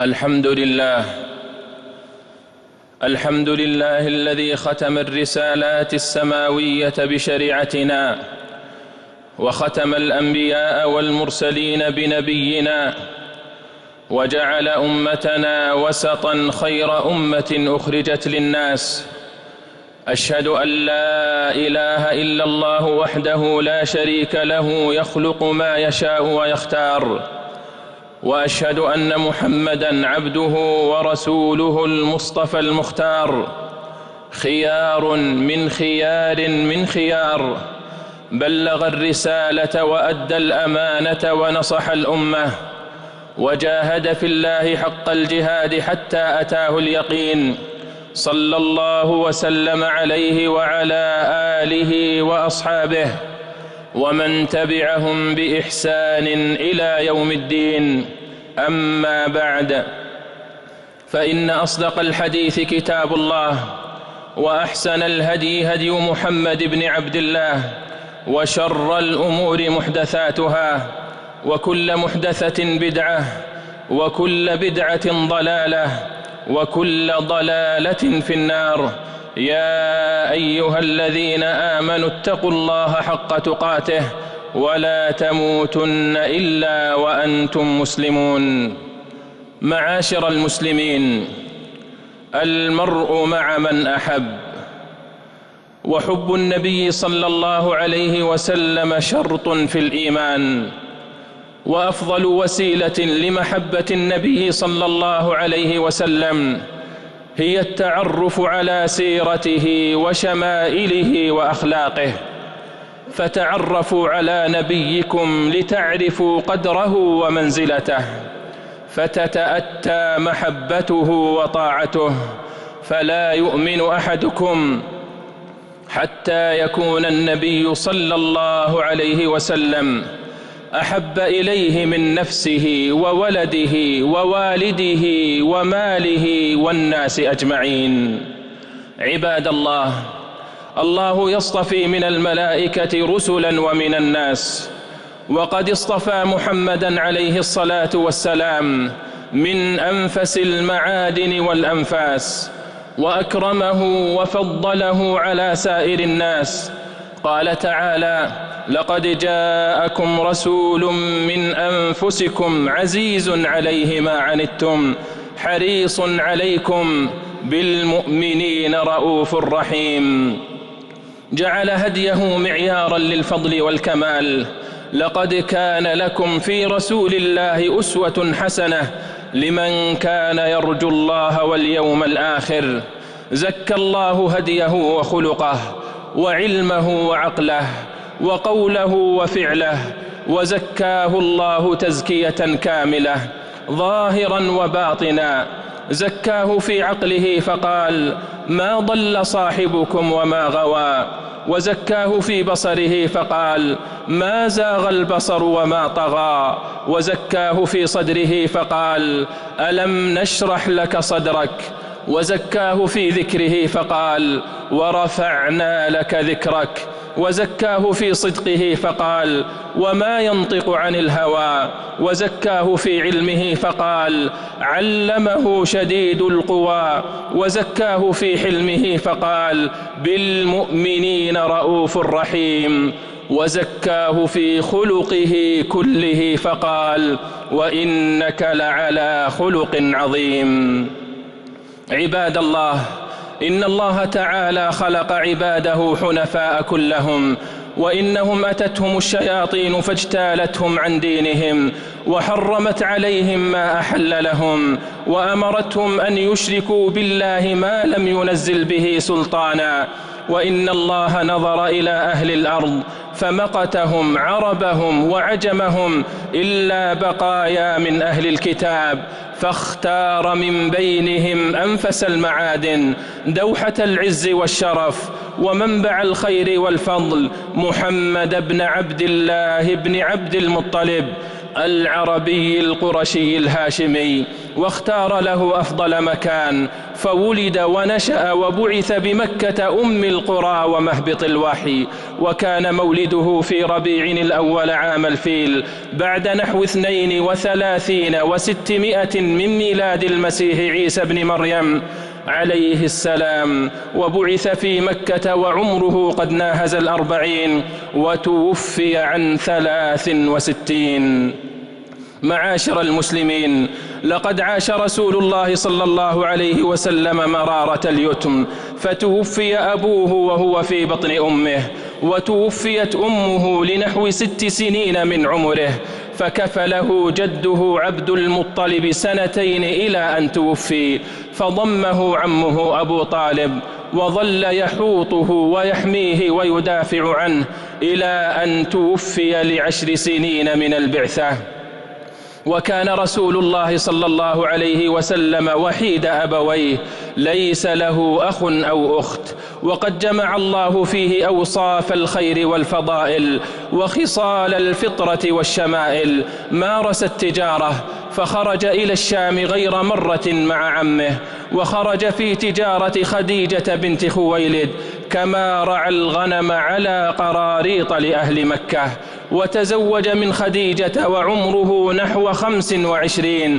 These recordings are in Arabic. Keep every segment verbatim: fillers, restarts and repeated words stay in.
الحمد لله الحمد لله الذي ختم الرسالات السماوية بشريعتنا، وختم الأنبياء والمرسلين بنبينا، وجعل أمتنا وسطا خير أمة أخرجت للناس. أشهد أن لا إله إلا الله وحده لا شريك له يخلق ما يشاء ويختار، وأشهد أن محمدًا عبده ورسوله المصطفى المختار، خيار من خيار من خيار، بلغ الرسالة وأدى الأمانة ونصح الأمة، وجاهد في الله حق الجهاد حتى أتاه اليقين، صلى الله وسلم عليه وعلى آله وأصحابه ومن تبعهم بإحسان إلى يوم الدين. أما بعد، فإن أصدق الحديث كتاب الله، وأحسن الهدي هدي محمد بن عبد الله، وشر الأمور محدثاتها، وكل محدثة بدعة، وكل بدعة ضلالة، وكل ضلالة في النار. يا أيها الذين آمنوا اتقوا الله حق تقاته ولا تموتن إلا وأنتم مسلمون. معاشر المسلمين، المرء مع من أحب، وحب النبي صلى الله عليه وسلم شرط في الإيمان، وأفضل وسيلة لمحبة النبي صلى الله عليه وسلم هي التعرف على سيرته وشمائله وأخلاقه. فتعرفوا على نبيكم لتعرفوا قدره ومنزلته، فتتأتى محبته وطاعته. فلا يؤمن أحدكم حتى يكون النبي صلى الله عليه وسلم أحب إليه من نفسه وولده ووالده وماله والناس أجمعين. عباد الله، الله يصطفي من الملائكة رسلا ومن الناس، وقد اصطفى محمدا عليه الصلاة والسلام من أنفس المعادن والأنفاس، وأكرمه وفضله على سائر الناس. قال تعالى: لقد جاءكم رسول من أنفسكم عزيز عليه ما عنتم حريص عليكم بالمؤمنين رؤوف رحيم. جعل هديه معيارا للفضل والكمال. لقد كان لكم في رسول الله أسوة حسنة لمن كان يرجو الله واليوم الآخر. زكى الله هديه وخلقه وعلمه وعقله وقوله وفعله، وزكاه الله تزكية كاملة ظاهرا وباطنا. زكاه في عقله فقال: ما ضل صاحبكم وما غوى. وزكاه في بصره فقال: ما زاغ البصر وما طغى. وزكاه في صدره فقال: ألم نشرح لك صدرك. وزكاه في ذكره فقال: ورفعنا لك ذكرك. وزكاه في صدقه فقال: وما ينطق عن الهوى. وزكاه في علمه فقال: علمه شديد القوى. وزكاه في حلمه فقال: بالمؤمنين رؤوف رحيم. وزكاه في خلقه كله فقال: وإنك لعلى خلق عظيم. عباد الله، إن الله تعالى خلق عباده حنفاء كلهم، وإنهم أتتهم الشياطين فاجتالتهم عن دينهم، وحرمت عليهم ما أحل لهم، وأمرتهم أن يشركوا بالله ما لم ينزل به سلطانا. وإن الله نظر إلى أهل الأرض فمقتهم عربهم وعجمهم إلا بقايا من أهل الكتاب، فاختار من بينهم أنفس المعادن، دوحة العز والشرف، ومنبع الخير والفضل، محمد بن عبد الله بن عبد المطلب. العربي القرشي الهاشمي، واختار له أفضل مكان، فولد ونشأ وبعث بمكة أم القرى ومهبط الوحي. وكان مولده في ربيع الأول عام الفيل بعد نحو اثنين وثلاثين وستمائة من ميلاد المسيح عيسى بن مريم عليه السلام، وبعث في مكة وعمره قد ناهز الأربعين، وتوفي عن ثلاث وستين. معاشر المسلمين، لقد عاش رسول الله صلى الله عليه وسلم مرارة اليتم، فتوفي أبوه وهو في بطن أمه، وتوفيت أمه لنحو ست سنين من عمره، فكفله جده عبد المطلب سنتين إلى أن توفي، فضمه عمه أبو طالب وظل يحوطه ويحميه ويدافع عنه إلى أن توفي لعشر سنين من البعثة. وكان رسول الله صلى الله عليه وسلم وحيد أبويه، ليس له أخ أو أخت، وقد جمع الله فيه أوصاف الخير والفضائل وخصال الفطرة والشمائل. مارس التجارة فخرج إلى الشام غير مرة مع عمه، وخرج في تجارة خديجة بنت خويلد، كما رعى الغنم على قراريط لأهل مكة، وتزوج من خديجة وعمره نحو خمس وعشرين،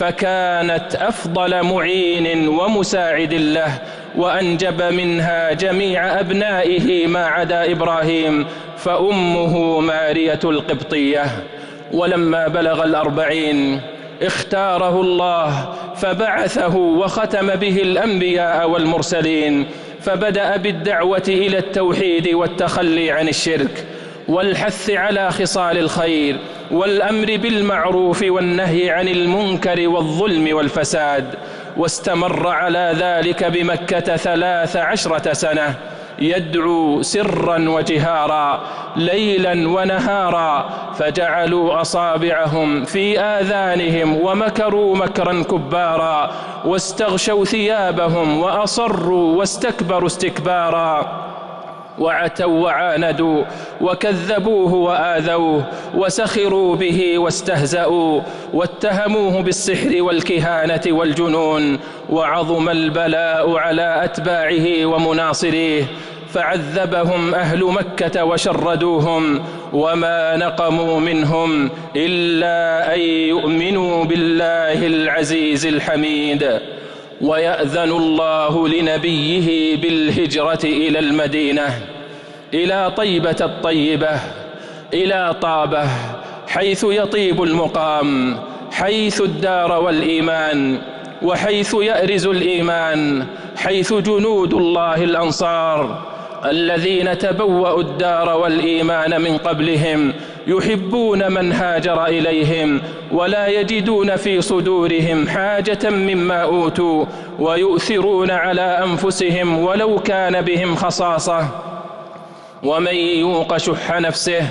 فكانت أفضل معين ومساعد له، وأنجب منها جميع أبنائه ما عدا إبراهيم، فأمه مارية القبطية. ولما بلغ الأربعين اختاره الله فبعثه وختم به الأنبياء والمرسلين، فبدأ بالدعوة إلى التوحيد والتخلي عن الشرك، والحث على خصال الخير، والأمر بالمعروف والنهي عن المنكر والظلم والفساد. واستمر على ذلك بمكة ثلاث عشرة سنة، يدعو سرا وجهارا ليلا ونهارا، فجعلوا أصابعهم في آذانهم ومكروا مكرا كبارا، واستغشوا ثيابهم وأصروا واستكبروا استكبارا، وعتوا وعاندوا وكذبوه وآذوه وسخروا به واستهزأوا، واتهموه بالسحر والكهانة والجنون، وعظم البلاء على أتباعه ومناصريه، فعذبهم أهل مكة وشردوهم، وما نقموا منهم إلا أن يؤمنوا بالله العزيز الحميد. ويأذن الله لنبيه بالهجرة إلى المدينة، إلى طيبة الطيبة، إلى طابة، حيث يطيب المقام، حيث الدار والإيمان، وحيث يأرز الإيمان، حيث جنود الله الأنصار الذين تبوأوا الدار والإيمان من قبلهم، يحبون من هاجر إليهم، ولا يجدون في صدورهم حاجة مما أوتوا، ويؤثرون على أنفسهم ولو كان بهم خصاصة، ومن يوق شح نفسه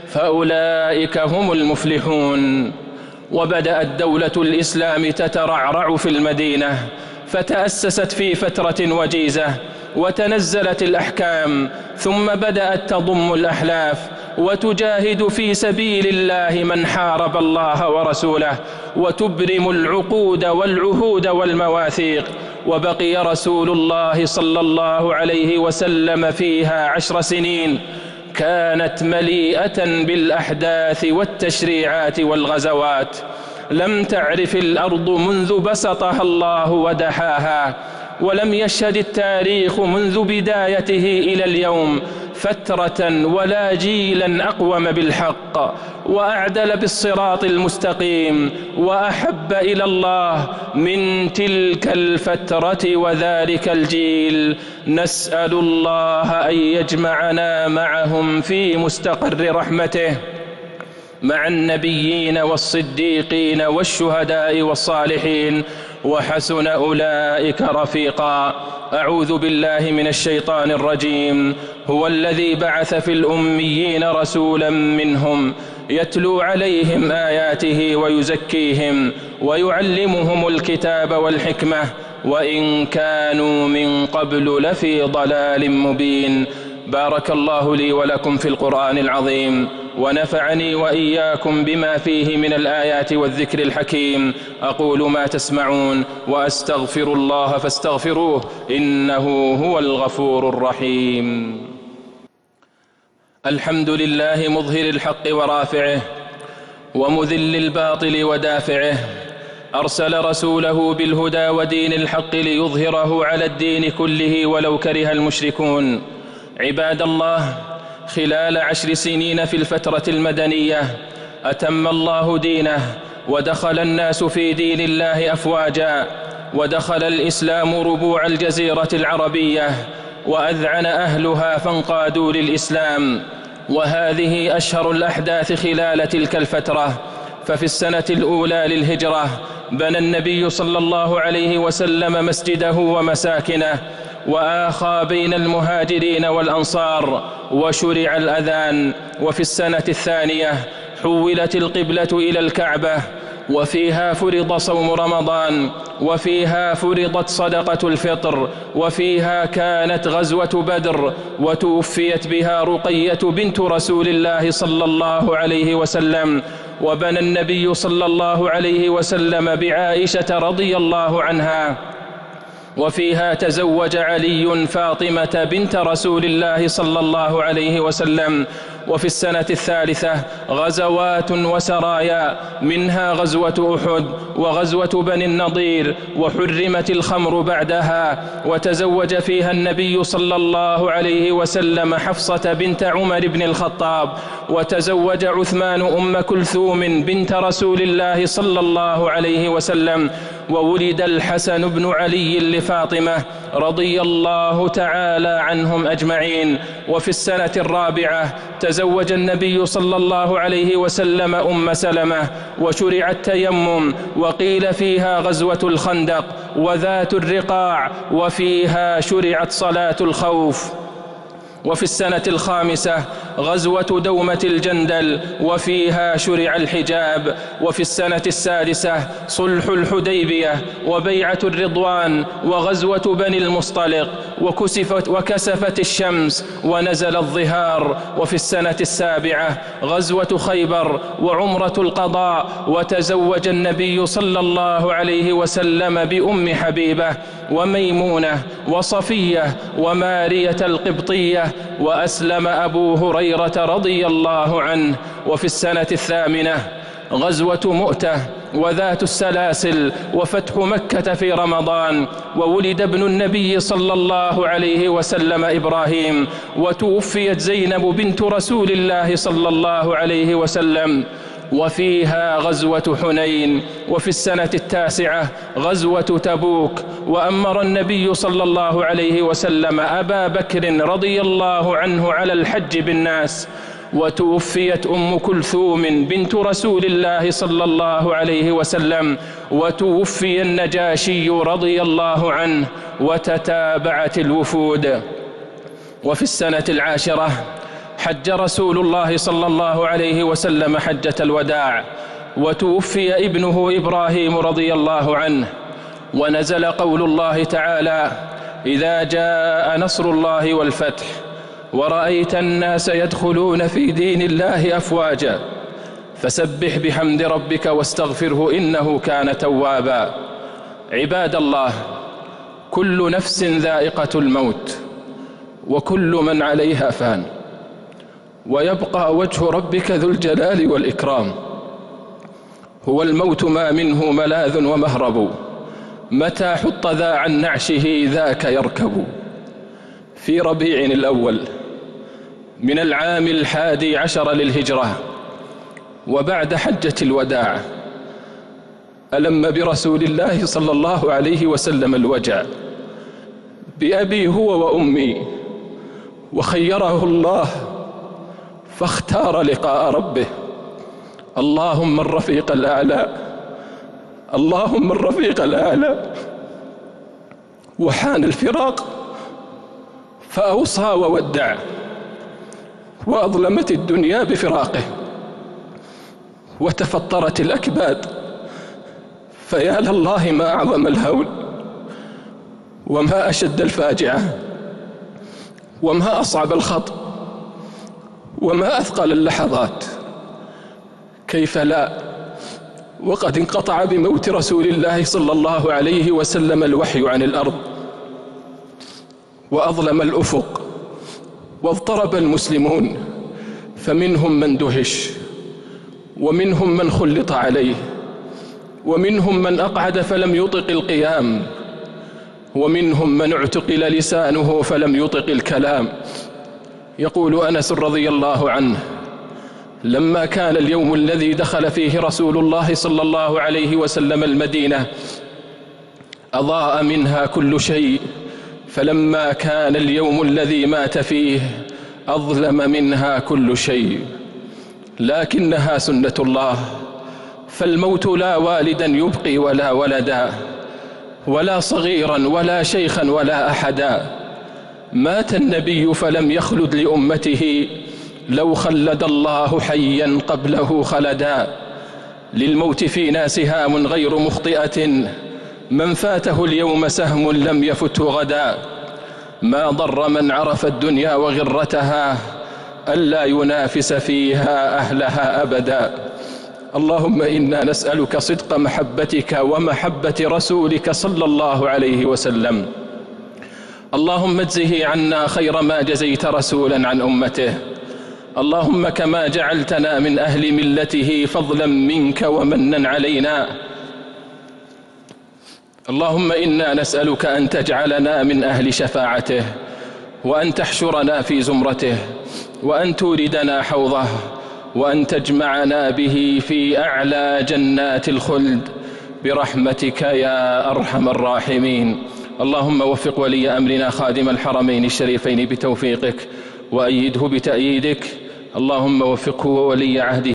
فأولئك هم المفلحون. وبدأت دولة الإسلام تترعرع في المدينة، فتأسست في فترة وجيزة، وتنزلت الأحكام، ثم بدأت تضم الأحلاف وتجاهد في سبيل الله من حارب الله ورسوله، وتبرم العقود والعهود والمواثيق. وبقي رسول الله صلى الله عليه وسلم فيها عشر سنين كانت مليئة بالأحداث والتشريعات والغزوات، لم تعرف الأرض منذ بسطها الله ودحاها، ولم يشهد التاريخ منذ بدايته إلى اليوم فترة ولا جيلا أقوم بالحق وأعدل بالصراط المستقيم وأحب إلى الله من تلك الفترة وذلك الجيل. نسأل الله أن يجمعنا معهم في مستقر رحمته، مع النبيين والصديقين والشهداء والصالحين، وحسن أولئك رفيقا. أعوذ بالله من الشيطان الرجيم. هو الذي بعث في الأميين رسولا منهم يتلو عليهم آياته ويزكيهم ويعلمهم الكتاب والحكمة وإن كانوا من قبل لفي ضلال مبين. بارك الله لي ولكم في القرآن العظيم، ونفعني وإياكم بما فيه من الآيات والذكر الحكيم. أقول ما تسمعون وأستغفر الله فاستغفروه إنه هو الغفور الرحيم. الحمد لله مظهر الحق ورافعه ومذل الباطل ودافعه، أرسل رسوله بالهدى ودين الحق ليظهره على الدين كله ولو كره المشركون. عباد الله، خلال عشر سنين في الفترة المدنية أتم الله دينه ودخل الناس في دين الله أفواجا، ودخل الإسلام ربوع الجزيرة العربية وأذعن أهلها فانقادوا للإسلام. وهذه أشهر الأحداث خلال تلك الفترة. ففي السنة الأولى للهجرة بنى النبي صلى الله عليه وسلم مسجده ومساكنه، وآخى بين المهاجرين والأنصار، وشرع الأذان. وفي السنة الثانية حولت القبلة إلى الكعبة، وفيها فرض صوم رمضان، وفيها فرضت صدقة الفطر، وفيها كانت غزوة بدر، وتوفيت بها رقية بنت رسول الله صلى الله عليه وسلم. وبنى النبي صلى الله عليه وسلم بعائشة رضي الله عنها، وفيها تزوج علي فاطمة بنت رسول الله صلى الله عليه وسلم. وفي السنة الثالثة غزوات وسرايا، منها غزوة أحد وغزوة بني النضير، وحرمت الخمر بعدها. وتزوج فيها النبي صلى الله عليه وسلم حفصة بنت عمر بن الخطاب، وتزوج عثمان أم كلثوم بنت رسول الله صلى الله عليه وسلم. وولد الحسن بن علي لفاطمة رضي الله تعالى عنهم أجمعين. وفي السنة الرابعة تزوج النبي صلى الله عليه وسلم أم سلمة، وشرع التيمم، وقيل فيها غزوة الخندق وذات الرقاع، وفيها شرعت صلاة الخوف. وفي السنة الخامسة غزوة دومة الجندل، وفيها شرع الحجاب. وفي السنة السادسة صلح الحديبية وبيعة الرضوان وغزوة بني المصطلق، وكسفت, وكسفت الشمس ونزل الظهار. وفي السنة السابعة غزوة خيبر وعمرة القضاء، وتزوج النبي صلى الله عليه وسلم بأم حبيبة وميمونة وصفية ومارية القبطية، وأسلم أبو هريرة رضي الله عنه. وفي السنة الثامنة غزوة مؤتة وذات السلاسل، وفتح مكة في رمضان. وولد ابن النبي صلى الله عليه وسلم إبراهيم، وتوفيت زينب بنت رسول الله صلى الله عليه وسلم. وفيها غزوة حنين. وفي السنة التاسعة غزوة تبوك، وأمر النبي صلى الله عليه وسلم أبا بكر رضي الله عنه على الحج بالناس. وتوفيت أم كلثوم بنت رسول الله صلى الله عليه وسلم، وتوفي النجاشي رضي الله عنه، وتتابعت الوفود. وفي السنة العاشرة حج رسول الله صلى الله عليه وسلم حجة الوداع، وتوفي ابنه إبراهيم رضي الله عنه. ونزل قول الله تعالى: إذا جاء نصر الله والفتح ورأيت الناس يدخلون في دين الله أفواجا فسبح بحمد ربك واستغفره إنه كان توابا. عباد الله، كل نفس ذائقة الموت، وكل من عليها فان، ويبقى وجه ربك ذو الجلال والإكرام. هو الموت ما منه ملاذ ومهرب، متى حط ذا عن نعشه ذاك يركب. في ربيع الأول من العام الحادي عشر للهجرة، وبعد حجة الوداع، ألم برسول الله صلى الله عليه وسلم الوجع بأبي هو وأمي، وخيره الله فاختار لقاء ربه. اللهم الرفيق الأعلى، اللهم الرفيق الأعلى. وحان الفراق فأوصى وودع، وأظلمت الدنيا بفراقه، وتفطرت الأكباد. فيا لله ما أعظم الهول، وما أشد الفاجعة، وما أصعب الخطأ، وما أثقل اللحظات. كيف لا وقد انقطع بموت رسول الله صلى الله عليه وسلم الوحي عن الأرض، وأظلم الأفق، واضطرب المسلمون، فمنهم من دهش، ومنهم من خلط عليه، ومنهم من أقعد فلم يطق القيام، ومنهم من اعتقل لسانه فلم يطق الكلام. يقول أنس رضي الله عنه: لما كان اليوم الذي دخل فيه رسول الله صلى الله عليه وسلم المدينة أضاء منها كل شيء، فلما كان اليوم الذي مات فيه أظلم منها كل شيء. لكنها سنة الله، فالموت لا والدا يبقي ولا ولدا، ولا صغيرا ولا شيخا ولا أحدا. مات النبي فلم يخلد لأمته، لو خلد الله حيا قبله خلدا. للموت فينا سهام غير مخطئة، من فاته اليوم سهم لم يفته غدا. ما ضر من عرف الدنيا وغرتها، ألا ينافس فيها أهلها أبدا. اللهم إنا نسألك صدق محبتك ومحبة رسولك صلى الله عليه وسلم. اللهم اجزه عنا خير ما جزيت رسولا عن أمته. اللهم كما جعلتنا من أهل ملته فضلا منك ومنا علينا. اللهم إنا نسألك أن تجعلنا من أهل شفاعته، وأن تحشرنا في زمرته، وأن توردنا حوضه، وأن تجمعنا به في أعلى جنات الخلد برحمتك يا أرحم الراحمين. اللهم وفق ولي أمرنا خادم الحرمين الشريفين بتوفيقك، وأيده بتأييدك. اللهم وفقه وولي عهده